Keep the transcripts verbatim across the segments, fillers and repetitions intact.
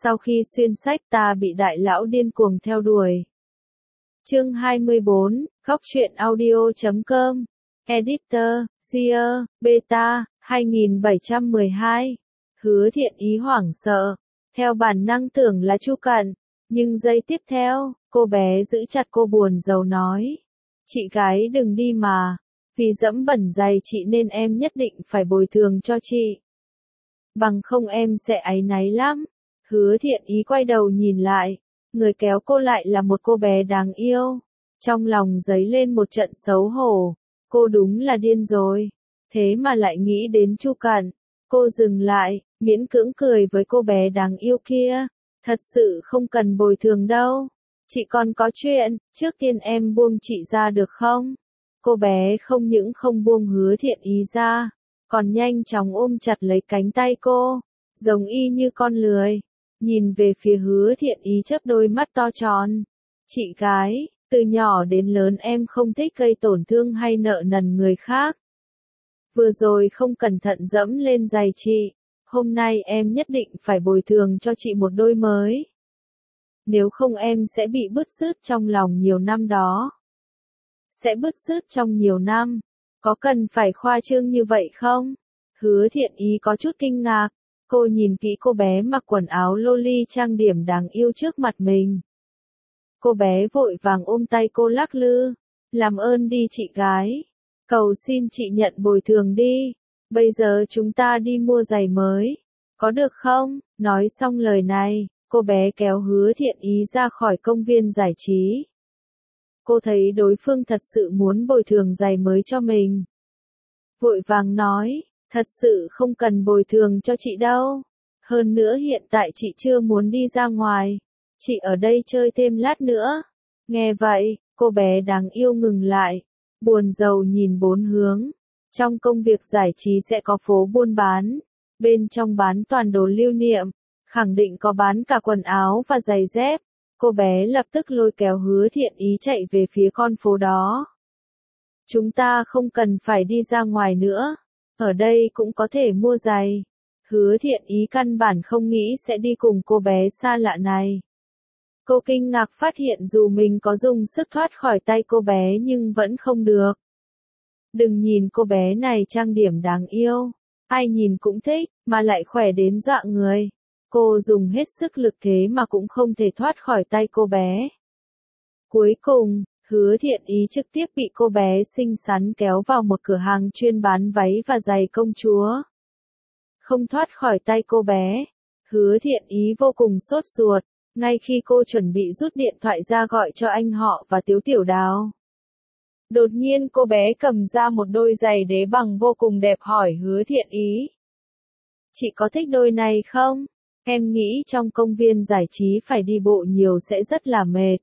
Sau khi xuyên sách ta bị đại lão điên cuồng theo đuổi. Chương hai mươi bốn, góc truyện audio chấm com, Editor, Seer, Beta, hai nghìn bảy trăm mười hai. Hứa Thiện Ý hoảng sợ, theo bản năng tưởng là Chu Cận, nhưng giây tiếp theo, cô bé giữ chặt cô buồn rầu nói. Chị gái đừng đi mà, vì dẫm bẩn giày chị nên em nhất định phải bồi thường cho chị. Bằng không em sẽ áy náy lắm. Hứa Thiện Ý quay đầu nhìn lại, người kéo cô lại là một cô bé đáng yêu. Trong lòng dấy lên một trận xấu hổ, cô đúng là điên rồi, thế mà lại nghĩ đến Chu Cận. Cô dừng lại, miễn cưỡng cười với cô bé đáng yêu kia, thật sự không cần bồi thường đâu. Chị còn có chuyện, trước tiên em buông chị ra được không? Cô bé không những không buông Hứa Thiện Ý ra, còn nhanh chóng ôm chặt lấy cánh tay cô, giống y như con lười, nhìn về phía Hứa Thiện Ý chớp đôi mắt to tròn. Chị gái, từ nhỏ đến lớn em không thích gây tổn thương hay nợ nần người khác. Vừa rồi không cẩn thận dẫm lên giày chị, hôm nay em nhất định phải bồi thường cho chị một đôi mới. Nếu không em sẽ bị bứt rứt trong lòng nhiều năm đó. Sẽ bứt rứt trong nhiều năm, có cần phải khoa trương như vậy không? Hứa Thiện Ý có chút kinh ngạc, cô nhìn kỹ cô bé mặc quần áo loli trang điểm đáng yêu trước mặt mình. Cô bé vội vàng ôm tay cô lắc lư, làm ơn đi chị gái, cầu xin chị nhận bồi thường đi, bây giờ chúng ta đi mua giày mới, có được không? Nói xong lời này, cô bé kéo Hứa Thiện Ý ra khỏi công viên giải trí. Cô thấy đối phương thật sự muốn bồi thường giày mới cho mình. Vội vàng nói, thật sự không cần bồi thường cho chị đâu. Hơn nữa hiện tại chị chưa muốn đi ra ngoài. Chị ở đây chơi thêm lát nữa. Nghe vậy, cô bé đáng yêu ngừng lại, buồn rầu nhìn bốn hướng. Trong công việc giải trí sẽ có phố buôn bán. Bên trong bán toàn đồ lưu niệm, khẳng định có bán cả quần áo và giày dép. Cô bé lập tức lôi kéo Hứa Thiện Ý chạy về phía con phố đó. Chúng ta không cần phải đi ra ngoài nữa, ở đây cũng có thể mua giày. Hứa Thiện Ý căn bản không nghĩ sẽ đi cùng cô bé xa lạ này. Cô kinh ngạc phát hiện dù mình có dùng sức thoát khỏi tay cô bé nhưng vẫn không được. Đừng nhìn cô bé này trang điểm đáng yêu, ai nhìn cũng thích, mà lại khỏe đến dọa người. Cô dùng hết sức lực thế mà cũng không thể thoát khỏi tay cô bé. Cuối cùng, Hứa Thiện Ý trực tiếp bị cô bé xinh xắn kéo vào một cửa hàng chuyên bán váy và giày công chúa. Không thoát khỏi tay cô bé, Hứa Thiện Ý vô cùng sốt ruột, ngay khi cô chuẩn bị rút điện thoại ra gọi cho anh họ và Tiếu Tiểu Đào. Đột nhiên cô bé cầm ra một đôi giày đế bằng vô cùng đẹp hỏi Hứa Thiện Ý. Chị có thích đôi này không? Em nghĩ trong công viên giải trí phải đi bộ nhiều sẽ rất là mệt.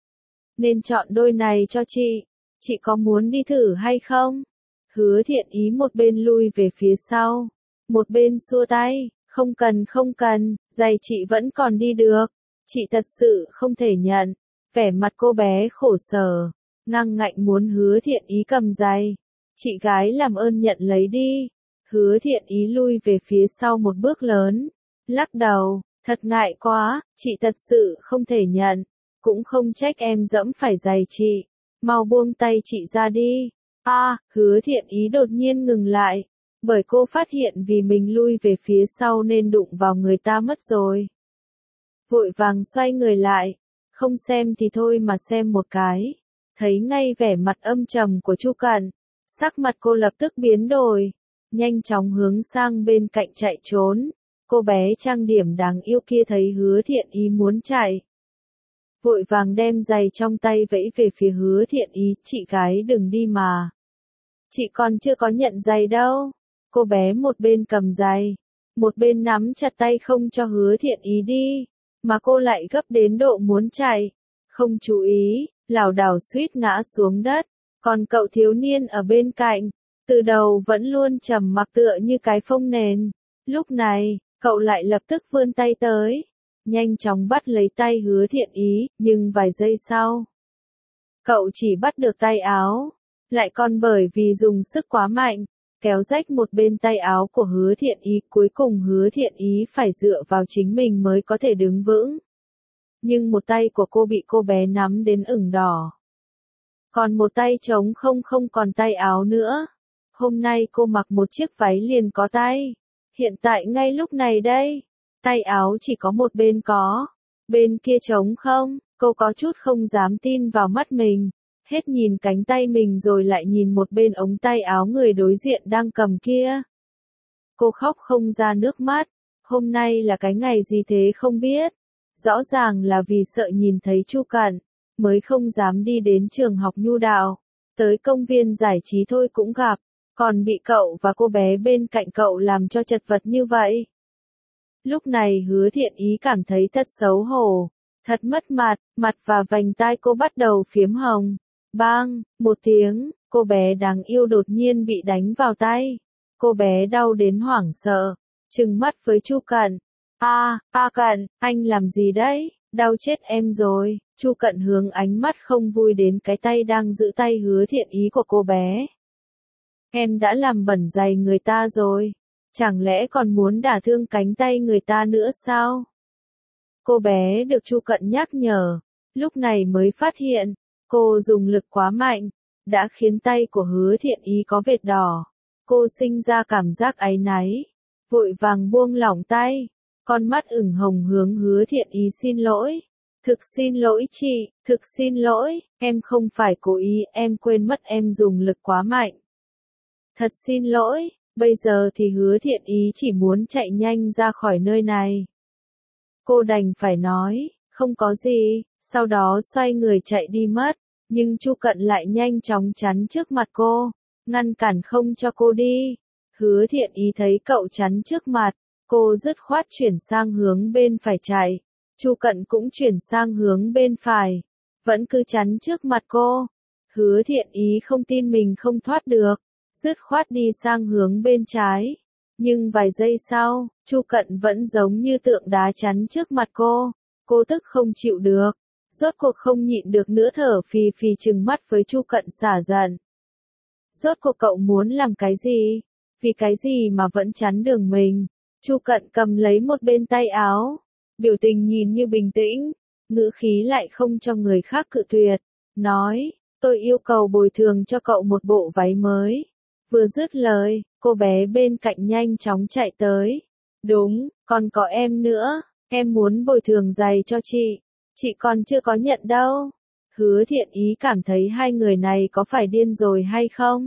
Nên chọn đôi này cho chị. Chị có muốn đi thử hay không? Hứa Thiện Ý một bên lui về phía sau, một bên xua tay. Không cần không cần, giày chị vẫn còn đi được. Chị thật sự không thể nhận. Vẻ mặt cô bé khổ sở, ngăng ngạnh muốn Hứa Thiện Ý cầm giày. Chị gái làm ơn nhận lấy đi. Hứa Thiện Ý lui về phía sau một bước lớn, lắc đầu, thật ngại quá, chị thật sự không thể nhận. Cũng không trách em dẫm phải giày chị. Mau buông tay chị ra đi. A, à, Hứa Thiện Ý đột nhiên ngừng lại, bởi cô phát hiện vì mình lui về phía sau nên đụng vào người ta mất rồi. Vội vàng xoay người lại, không xem thì thôi mà xem một cái. Thấy ngay vẻ mặt âm trầm của Chu Cận, sắc mặt cô lập tức biến đổi, nhanh chóng hướng sang bên cạnh chạy trốn. Cô bé trang điểm đáng yêu kia thấy Hứa Thiện Ý muốn chạy, vội vàng đem giày trong tay vẫy về phía Hứa Thiện Ý, chị gái đừng đi mà. Chị còn chưa có nhận giày đâu. Cô bé một bên cầm giày, một bên nắm chặt tay không cho Hứa Thiện Ý đi, mà cô lại gấp đến độ muốn chạy. Không chú ý, lảo đảo suýt ngã xuống đất, còn cậu thiếu niên ở bên cạnh, từ đầu vẫn luôn trầm mặc tựa như cái phông nền. Lúc này, cậu lại lập tức vươn tay tới, nhanh chóng bắt lấy tay Hứa Thiện Ý, nhưng vài giây sau, cậu chỉ bắt được tay áo, lại còn bởi vì dùng sức quá mạnh, kéo rách một bên tay áo của Hứa Thiện Ý, cuối cùng Hứa Thiện Ý phải dựa vào chính mình mới có thể đứng vững. Nhưng một tay của cô bị cô bé nắm đến ửng đỏ. Còn một tay trống không không còn tay áo nữa. Hôm nay cô mặc một chiếc váy liền có tay. Hiện tại ngay lúc này đây, tay áo chỉ có một bên có, bên kia trống không, cô có chút không dám tin vào mắt mình. Hết nhìn cánh tay mình rồi lại nhìn một bên ống tay áo người đối diện đang cầm kia. Cô khóc không ra nước mắt. Hôm nay là cái ngày gì thế không biết. Rõ ràng là vì sợ nhìn thấy Chu Cẩn, mới không dám đi đến trường học nhu đạo. Tới công viên giải trí thôi cũng gặp, còn bị cậu và cô bé bên cạnh cậu làm cho chật vật như vậy. Lúc này Hứa Thiện Ý cảm thấy thật xấu hổ, thật mất mặt, mặt và vành tai cô bắt đầu phiếm hồng. Bang, một tiếng, cô bé đáng yêu đột nhiên bị đánh vào tay. Cô bé đau đến hoảng sợ, trừng mắt với Chu Cẩn. A, A Cẩn, anh làm gì đấy? Đau chết em rồi. Chu Cẩn hướng ánh mắt không vui đến cái tay đang giữ tay Hứa Thiện Ý của cô bé. Em đã làm bẩn giày người ta rồi. Chẳng lẽ còn muốn đả thương cánh tay người ta nữa sao? Cô bé được Chu Cẩn nhắc nhở, lúc này mới phát hiện, cô dùng lực quá mạnh, đã khiến tay của Hứa Thiện Ý có vệt đỏ. Cô sinh ra cảm giác áy náy, vội vàng buông lỏng tay, con mắt ửng hồng hướng Hứa Thiện Ý xin lỗi. Thực xin lỗi chị, thực xin lỗi, em không phải cố ý, em quên mất em dùng lực quá mạnh. Thật xin lỗi, bây giờ thì Hứa Thiện Ý chỉ muốn chạy nhanh ra khỏi nơi này. Cô đành phải nói, không có gì, sau đó xoay người chạy đi mất, nhưng Chu Cẩn lại nhanh chóng chắn trước mặt cô, ngăn cản không cho cô đi. Hứa Thiện Ý thấy cậu chắn trước mặt, cô dứt khoát chuyển sang hướng bên phải chạy. Chu Cẩn cũng chuyển sang hướng bên phải, vẫn cứ chắn trước mặt cô. Hứa Thiện Ý không tin mình không thoát được, dứt khoát đi sang hướng bên trái. Nhưng vài giây sau, Chu Cẩn vẫn giống như tượng đá chắn trước mặt cô. Cô tức không chịu được, rốt cuộc không nhịn được nữa thở phì phì trừng mắt với Chu Cẩn xả giận. Rốt cuộc cậu muốn làm cái gì? Vì cái gì mà vẫn chắn đường mình? Chu Cẩn cầm lấy một bên tay áo, biểu tình nhìn như bình tĩnh, ngữ khí lại không cho người khác cự tuyệt, nói, tôi yêu cầu bồi thường cho cậu một bộ váy mới. Vừa dứt lời, cô bé bên cạnh nhanh chóng chạy tới. Đúng, còn có em nữa, em muốn bồi thường giày cho chị, chị còn chưa có nhận đâu. Hứa Thiện Ý cảm thấy hai người này có phải điên rồi hay không?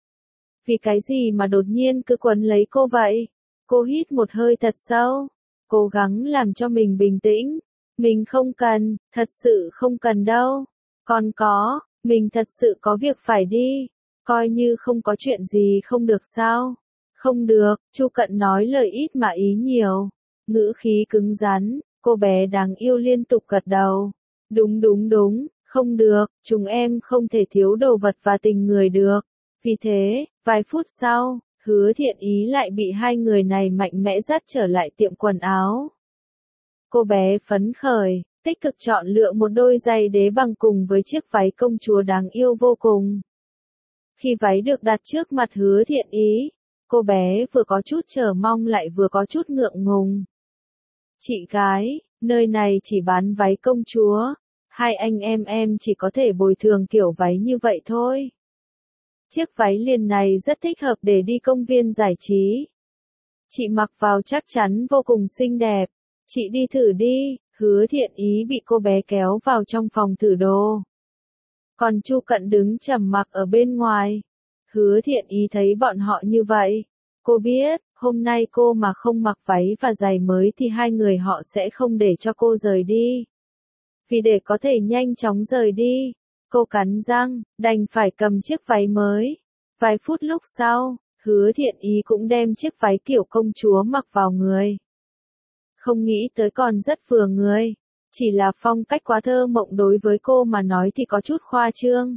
Vì cái gì mà đột nhiên cứ quấn lấy cô vậy? Cô hít một hơi thật sâu, cố gắng làm cho mình bình tĩnh. Mình không cần, thật sự không cần đâu. Còn có, mình thật sự có việc phải đi. Coi như không có chuyện gì không được sao? Không được, Chu Cẩn nói lời ít mà ý nhiều. Ngữ khí cứng rắn, cô bé đáng yêu liên tục gật đầu. Đúng đúng đúng, không được, chúng em không thể thiếu đồ vật và tình người được. Vì thế, vài phút sau, Hứa Thiện Ý lại bị hai người này mạnh mẽ dắt trở lại tiệm quần áo. Cô bé phấn khởi, tích cực chọn lựa một đôi giày đế bằng cùng với chiếc váy công chúa đáng yêu vô cùng. Khi váy được đặt trước mặt Hứa Thiện Ý, cô bé vừa có chút chờ mong lại vừa có chút ngượng ngùng. Chị gái, nơi này chỉ bán váy công chúa, hai anh em em chỉ có thể bồi thường kiểu váy như vậy thôi. Chiếc váy liền này rất thích hợp để đi công viên giải trí. Chị mặc vào chắc chắn vô cùng xinh đẹp. Chị đi thử đi. Hứa Thiện Ý bị cô bé kéo vào trong phòng thử đồ. Còn Chu Cẩn đứng trầm mặc ở bên ngoài. Hứa Thiện Ý thấy bọn họ như vậy. Cô biết, hôm nay cô mà không mặc váy và giày mới thì hai người họ sẽ không để cho cô rời đi. Vì để có thể nhanh chóng rời đi, cô cắn răng, đành phải cầm chiếc váy mới. Vài phút lúc sau, Hứa Thiện Ý cũng đem chiếc váy kiểu công chúa mặc vào người. Không nghĩ tới còn rất vừa người. Chỉ là phong cách quá thơ mộng đối với cô mà nói thì có chút khoa trương.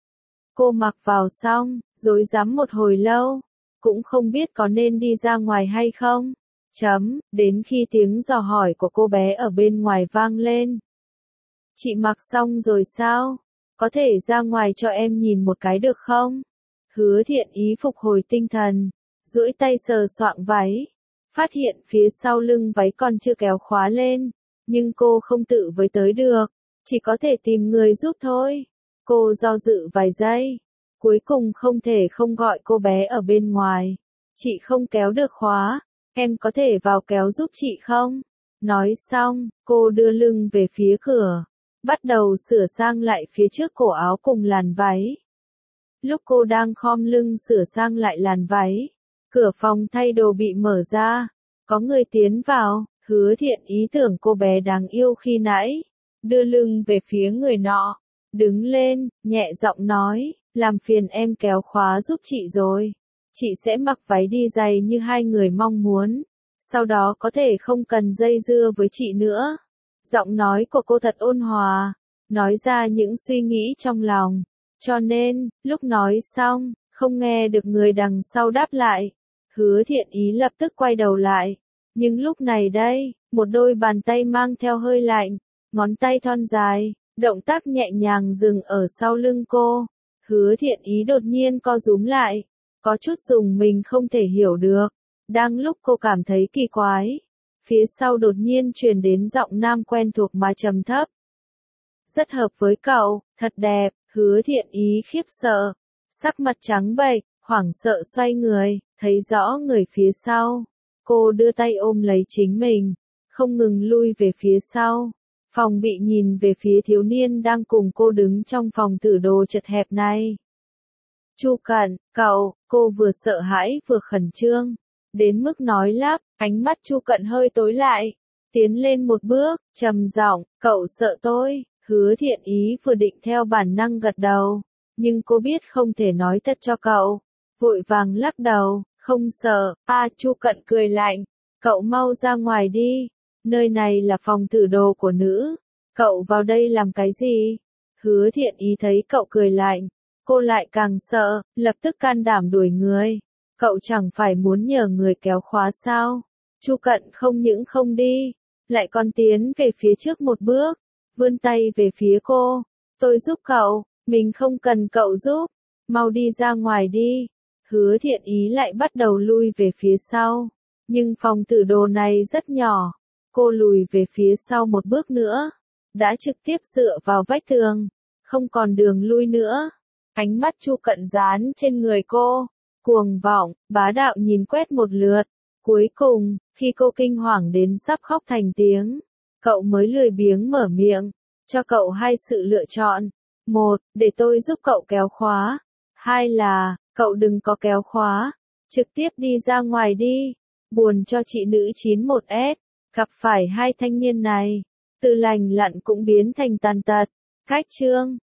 Cô mặc vào xong, rối rắm một hồi lâu, cũng không biết có nên đi ra ngoài hay không. Chấm, đến khi tiếng dò hỏi của cô bé ở bên ngoài vang lên. Chị mặc xong rồi sao? Có thể ra ngoài cho em nhìn một cái được không? Hứa Thiện Ý phục hồi tinh thần, duỗi tay sờ soạng váy, phát hiện phía sau lưng váy còn chưa kéo khóa lên, nhưng cô không tự với tới được, chỉ có thể tìm người giúp thôi. Cô do dự vài giây, cuối cùng không thể không gọi cô bé ở bên ngoài. Chị không kéo được khóa, em có thể vào kéo giúp chị không? Nói xong, cô đưa lưng về phía cửa, bắt đầu sửa sang lại phía trước cổ áo cùng làn váy. Lúc cô đang khom lưng sửa sang lại làn váy, cửa phòng thay đồ bị mở ra, có người tiến vào. Hứa Thiện Ý tưởng cô bé đáng yêu khi nãy, đưa lưng về phía người nọ, đứng lên, nhẹ giọng nói, làm phiền em kéo khóa giúp chị rồi. Chị sẽ mặc váy đi giày như hai người mong muốn, sau đó có thể không cần dây dưa với chị nữa. Giọng nói của cô thật ôn hòa, nói ra những suy nghĩ trong lòng, cho nên, lúc nói xong, không nghe được người đằng sau đáp lại. Hứa Thiện Ý lập tức quay đầu lại, nhưng lúc này đây, một đôi bàn tay mang theo hơi lạnh, ngón tay thon dài, động tác nhẹ nhàng dừng ở sau lưng cô. Hứa Thiện Ý đột nhiên co rúm lại, có chút rùng mình không thể hiểu được. Đang lúc cô cảm thấy kỳ quái, phía sau đột nhiên truyền đến giọng nam quen thuộc mà trầm thấp. Rất hợp với cậu, thật đẹp. Hứa Thiện Ý khiếp sợ, sắc mặt trắng bệch, hoảng sợ xoay người, thấy rõ người phía sau. Cô đưa tay ôm lấy chính mình, không ngừng lui về phía sau. Phòng bị nhìn về phía thiếu niên đang cùng cô đứng trong phòng thử đồ chật hẹp này. Chu Cẩn, cậu, cô vừa sợ hãi vừa khẩn trương, đến mức nói lắp, ánh mắt Chu Cẩn hơi tối lại, tiến lên một bước, trầm giọng, cậu sợ tôi. Hứa Thiện Ý vừa định theo bản năng gật đầu, nhưng cô biết không thể nói thật cho cậu, vội vàng lắc đầu, không sợ. A Chu Cẩn cười lạnh, cậu mau ra ngoài đi, nơi này là phòng thử đồ của nữ, cậu vào đây làm cái gì? Hứa Thiện Ý thấy cậu cười lạnh, cô lại càng sợ, lập tức can đảm đuổi người. Cậu chẳng phải muốn nhờ người kéo khóa sao? Chu Cẩn không những không đi, lại còn tiến về phía trước một bước, vươn tay về phía cô. Tôi giúp cậu, mình không cần cậu giúp, mau đi ra ngoài đi. Hứa Thiện Ý lại bắt đầu lui về phía sau, nhưng phòng thử đồ này rất nhỏ, cô lùi về phía sau một bước nữa, đã trực tiếp dựa vào vách tường, không còn đường lui nữa. Ánh mắt Chu Cẩn dán trên người cô, cuồng vọng, bá đạo nhìn quét một lượt. Cuối cùng, khi cô kinh hoàng đến sắp khóc thành tiếng, cậu mới lười biếng mở miệng, cho cậu hai sự lựa chọn. Một, để tôi giúp cậu kéo khóa. Hai là, cậu đừng có kéo khóa, trực tiếp đi ra ngoài đi. Buồn cho chị nữ chín một S, gặp phải hai thanh niên này, từ lành lặn cũng biến thành tàn tật. Cách chương